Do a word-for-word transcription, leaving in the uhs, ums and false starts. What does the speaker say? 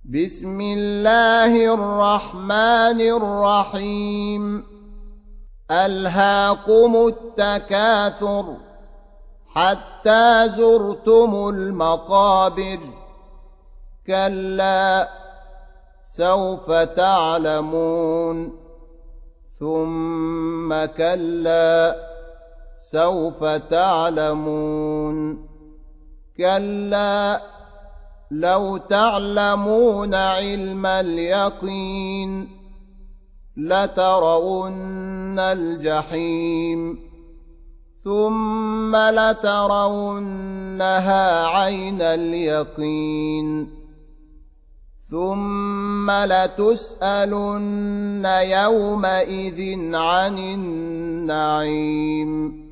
بسم الله الرحمن الرحيم ألهاكم التكاثر حتى زرتم المقابر كلا سوف تعلمون ثم كلا سوف تعلمون كلا لو تعلمون علم اليقين لترون الجحيم ثم لترونها عين اليقين ثم لتسألن يومئذ عن النعيم